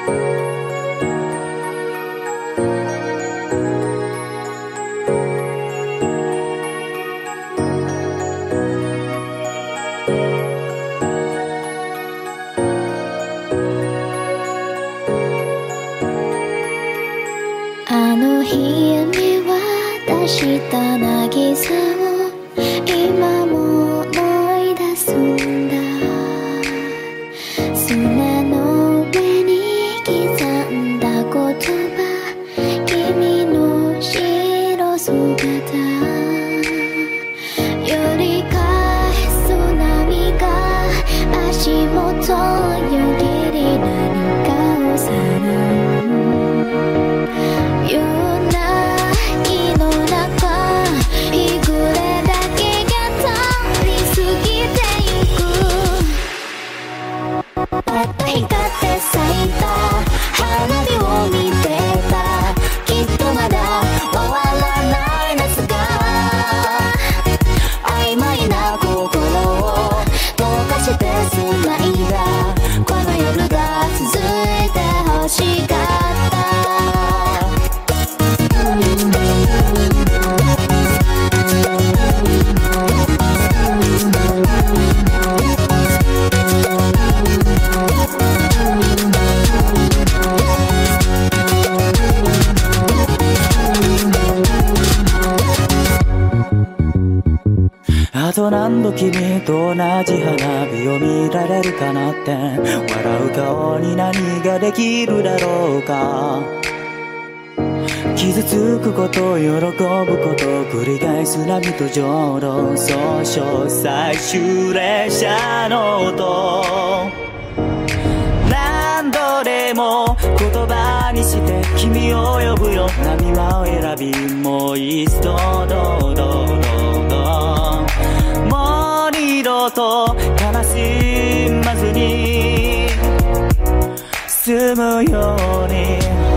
あの日に渡した渚を今も思い出すんだ。砂の上に刻んだ言葉、君の白姿、より返す波が足元よぎり何かをさらう。夜泣きの中、日暮れだけが通り過ぎてゆく。たった光って咲いた花火を見てた。きっとまだ終わらない夏が曖昧な心を溶かしてすまいだ。この夜が続いて欲しかった。 あと何度君と同じ花火を見られるかなって。笑う顔に何ができるだろうか。傷つくこと喜ぶこと繰り返す波と浄土。総称最終列車の音、何度でも言葉にして君を呼ぶよ。波間を選びもう一度どうどうもう二度と悲しまずに済むように。